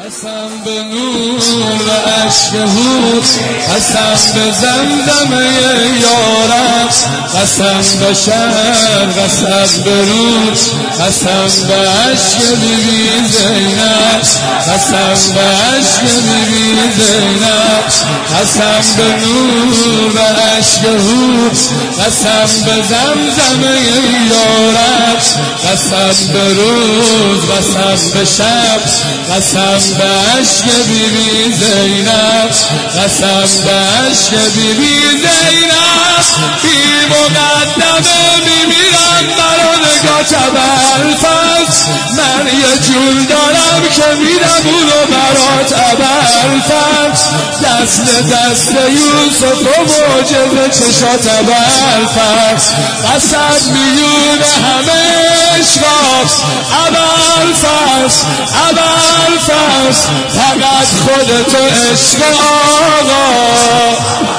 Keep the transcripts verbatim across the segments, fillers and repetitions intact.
قسم به نور و عشق هود، قسم به زمزم یارم، قسم به شهر، قسم به رود، قسم به عشق بیبی زینب، قسم به عشق بیبی زینب، قسم به نور و عشق هود، قسم به زمزم یارم، قسم به روز، قسم به شب، قسم به عشق بیبی زینب، قسم به عشق بیبی زینب. بی مقدمه میمیرم برا نگاه تبرفت، من یه جون دارم که میرم اونو برا تبرفت، دست دست یوسف و معجزه چشا تبرفت، قسم میون همه عشقات ابرفت، ابرفت، فقط خودتو عشق آقا،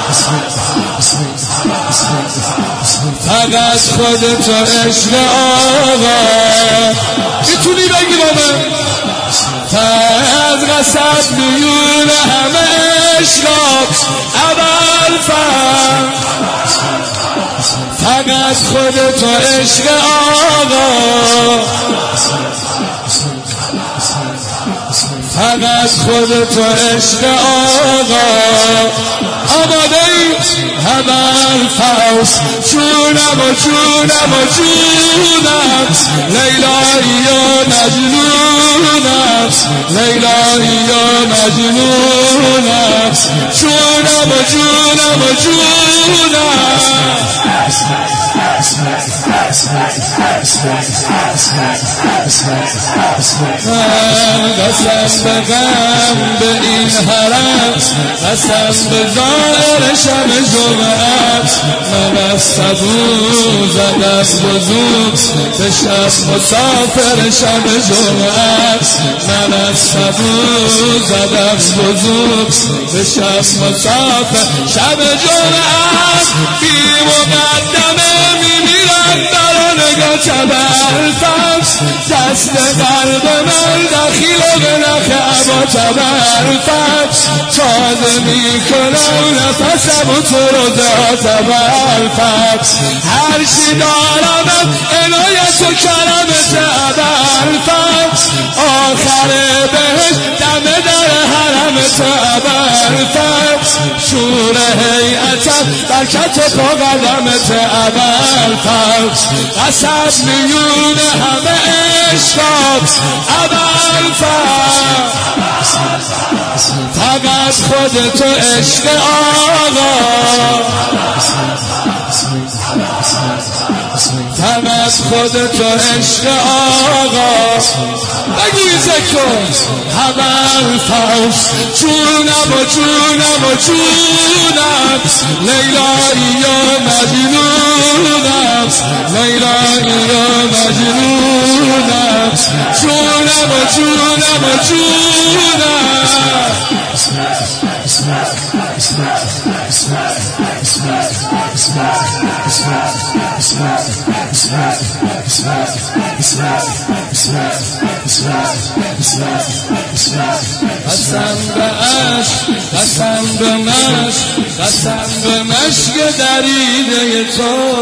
فقط خودتو عشق آقا. میتونی بگی با من فقط قسم میون همه عشقات ابرفت، فقط خودتو عشق آقا، فقط خودتو عشق آقا. آماده ای؟ ابرفت، جونم و جونم و جونم، لیلایی و مجنونم، لیلایی و مجنونم، جونم و جونم و جونم. قسم به غم به این حرم، قسم به ظاهر شب جمعه، من از صبور زدم وضو به شب مسافر شب جمعه، من از صبور زدم وضو به شب مسافر شب جمعه. بی مقدمه میمیرم برا نگاه تبرفت، دست قلب من دخیل و به نخ عبا تبرفت، تازه میکنم نفسم و تو رو دا تبرفت، هرچی دارم عنایت و کرمت ابرفت، آخر بهش دم در حرمت ابرفت، شور هیئتم برکت پا قدمت ابرفت، قسم میون همه عشقات ابرفت، فقط خودتو عشق آقا، فقط خودتو عشق آقا. بگوی ذکر ابرفت، جونم و جونم و جونم، لیلایی و مجنونم، لیلایی و مجنونم، جونم و جونم و جونم. قسم به عشق، قسم به مشق، قسم به مشق دریده تو،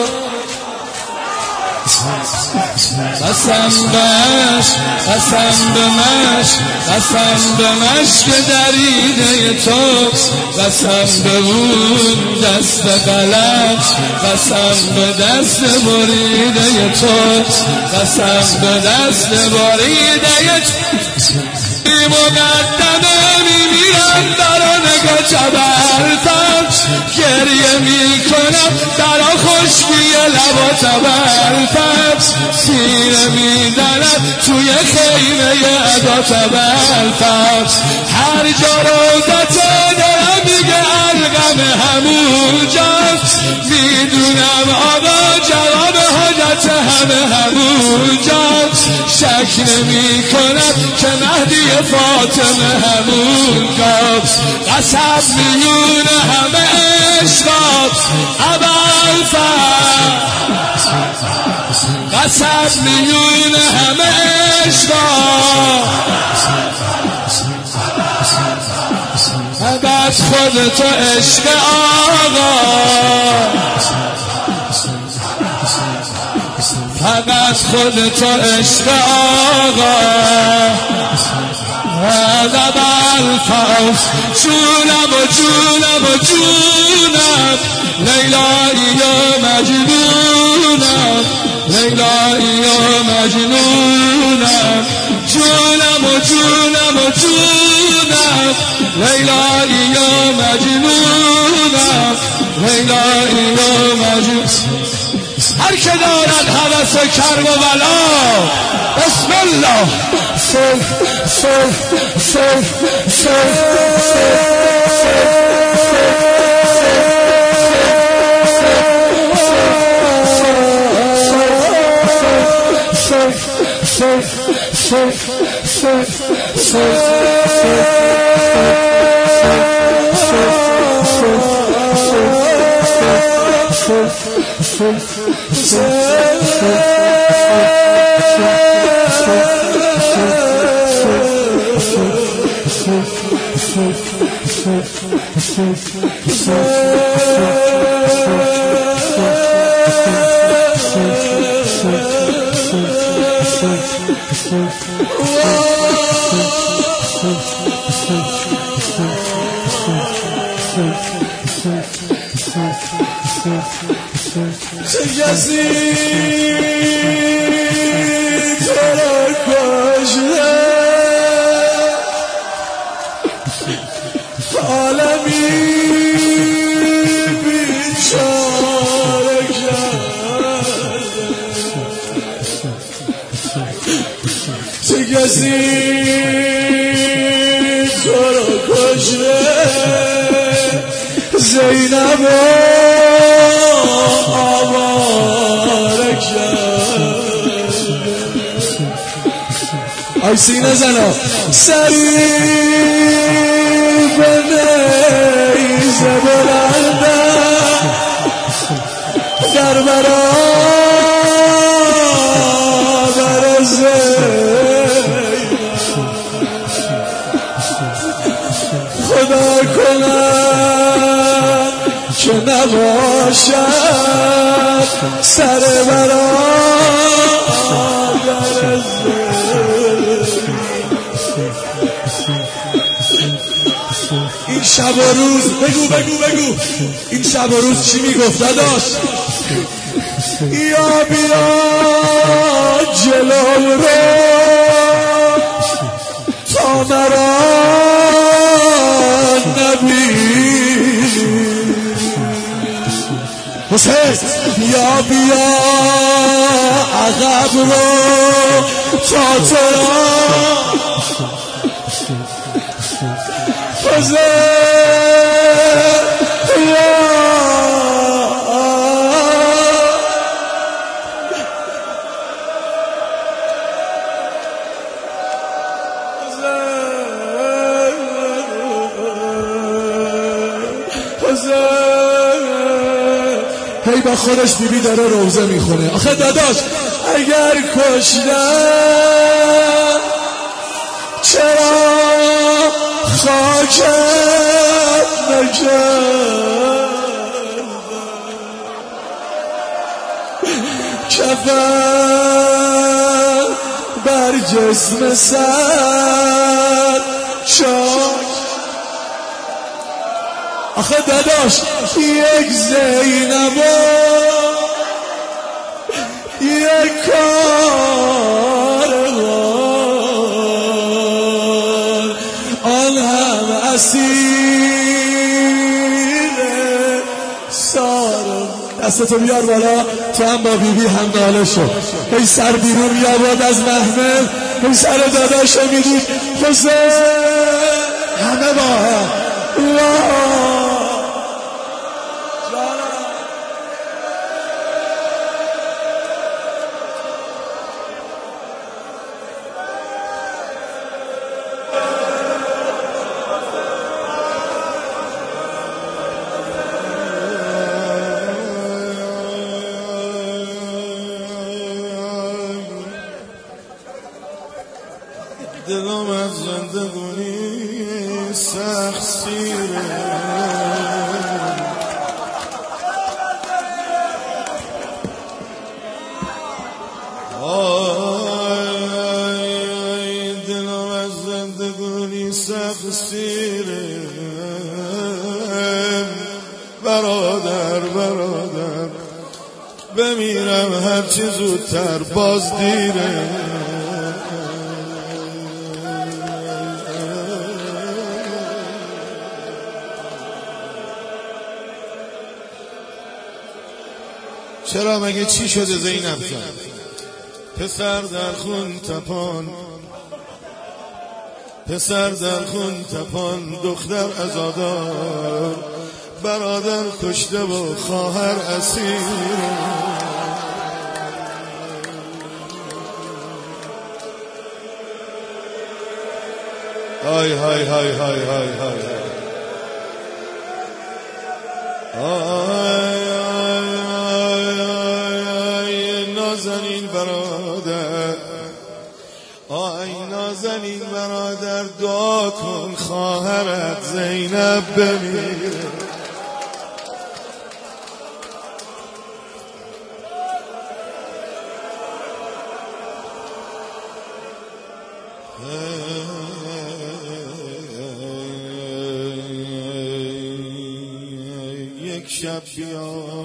قسم به عشق، قسم به مشق، قسم به مشق دریده تو، قسم به اون دست غلط، قسم به دست بریده تو، قسم به دست بریده تو. بی مقدمه میمیرم برا نگاه تبرفت، گریه میکنم برا خشکی لبا تبرفت، سینه میزنم توی خیمه ادا تبرفت، هر جا روزته دارم میگه القم همون جاست، میدونم آقا جواب حاجت همه همون جاست، شک نمی کنم که مهدی فاطمه همون جاست، قسم میون همه عشقات ابرفت، قسم میون همه عشقات فقط خودتو عشق آقا، فقط خودتو عشق آقا. هذا بالفوز جونم و جونم و جونم، لیلایی و مجنونم، لیلایی و مجنونم، جونم و جونم و جونم، لیلایی و مجنونم، لیلایی و مجنونم. هر که دارد هوس کرب و بلا، بسم الله. صرف صرف صرف صرف چه کسی تو را کشته، عالمی بیچاره کرده. چه کسی تو را کشته، زینب آواره کرده. آی سینه زنا سری به نیزه بلندم، در برابر زینب خدا کنم که نباشد سر برادر این شب و روز. بگو بگو بگو این شب و روز چی میگفت داداش؟ یا بیا جلو رو تا مرا نبینی، حسین یا بیا عقب رو تا تو را حسین یا هی با خودش بیبی داره روزه میخونه. آخه داداش اگر کشتن چرا خاکت نکردن، کفن بر جسم سر چاک. آخه داداش یک زینب و یک کاروان، آن هم اسیر سارم. دستتو بیار بالا، تو هم با بیبی هم ناله شد. هی سر بیرون میاباد از محمل، هی سر داداشو میدید حسین، همه با هم دلم از زندگانی گلی سخت سیره آی دلم از زندگانی سخت سیره برادر برادر بمیرم هرچی زودتر باز دیره چرا مگه چی شده زینب جان؟ پسر در خون تپان پسر در خون تپان دختر عزادار برادر کشته و خواهر اسیر های های های های های های آی نازنین برادر آی نازنین برادر دعا کن خواهرت زینب بمیره یک شب بیا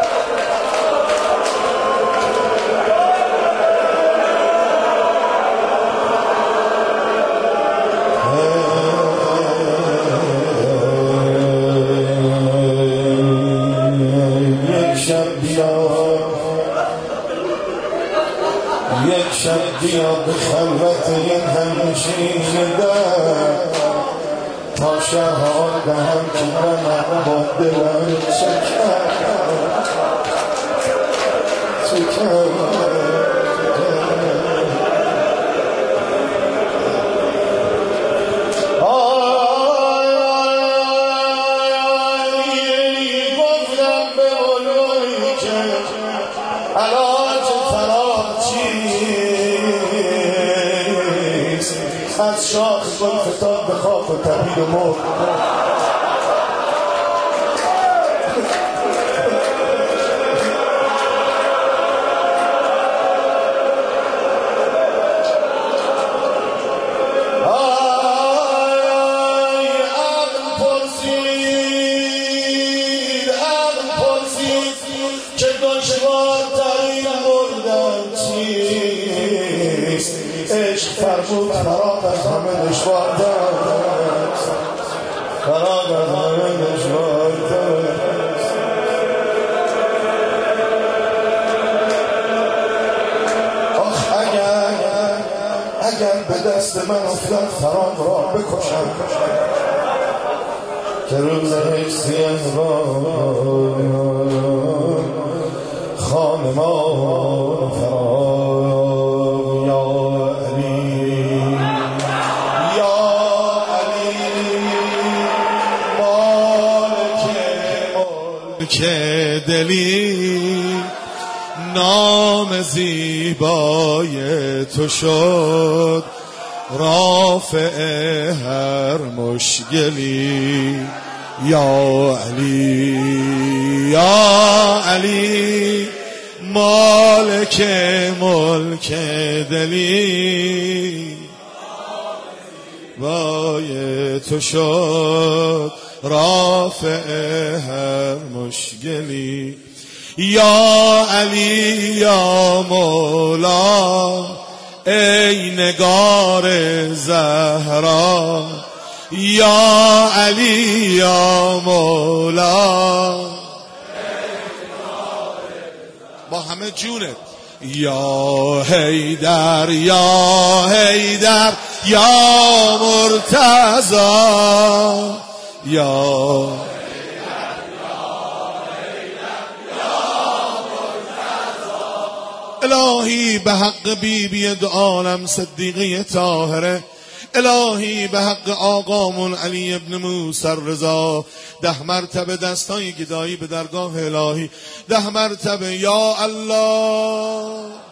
یک شب بیا به خلوت این همنشین در تا شهان دهم که من با دلم چکر چکر از شاخ گل فتاد به خاک و تپید و مرد آی عقل پرسید عقل پرسید که دشوارترین مردن چیست عشق فرمود فرار از همه دشوارتر فرار از همه دشوارتر آخ اگر اگر به دست من افتاد فرام را بکشم که روز حسی از را خانمان فرار که دلی نام زیبای تو شد رافع هر مشکلی یا علی یا علی مالک ملک دلی بای تو شد رافع هر مشکلی یا علی یا مولا ای نگار زهرا یا علی یا مولا با همه جونت یا حیدر یا حیدر یا مرتضی یا الهی به حق بی بی دو عالم صدیقه طاهره الهی به حق آقامون علی ابن موسی رضا ده مرتبه دستای گدایی به درگاه الهی ده مرتبه یا الله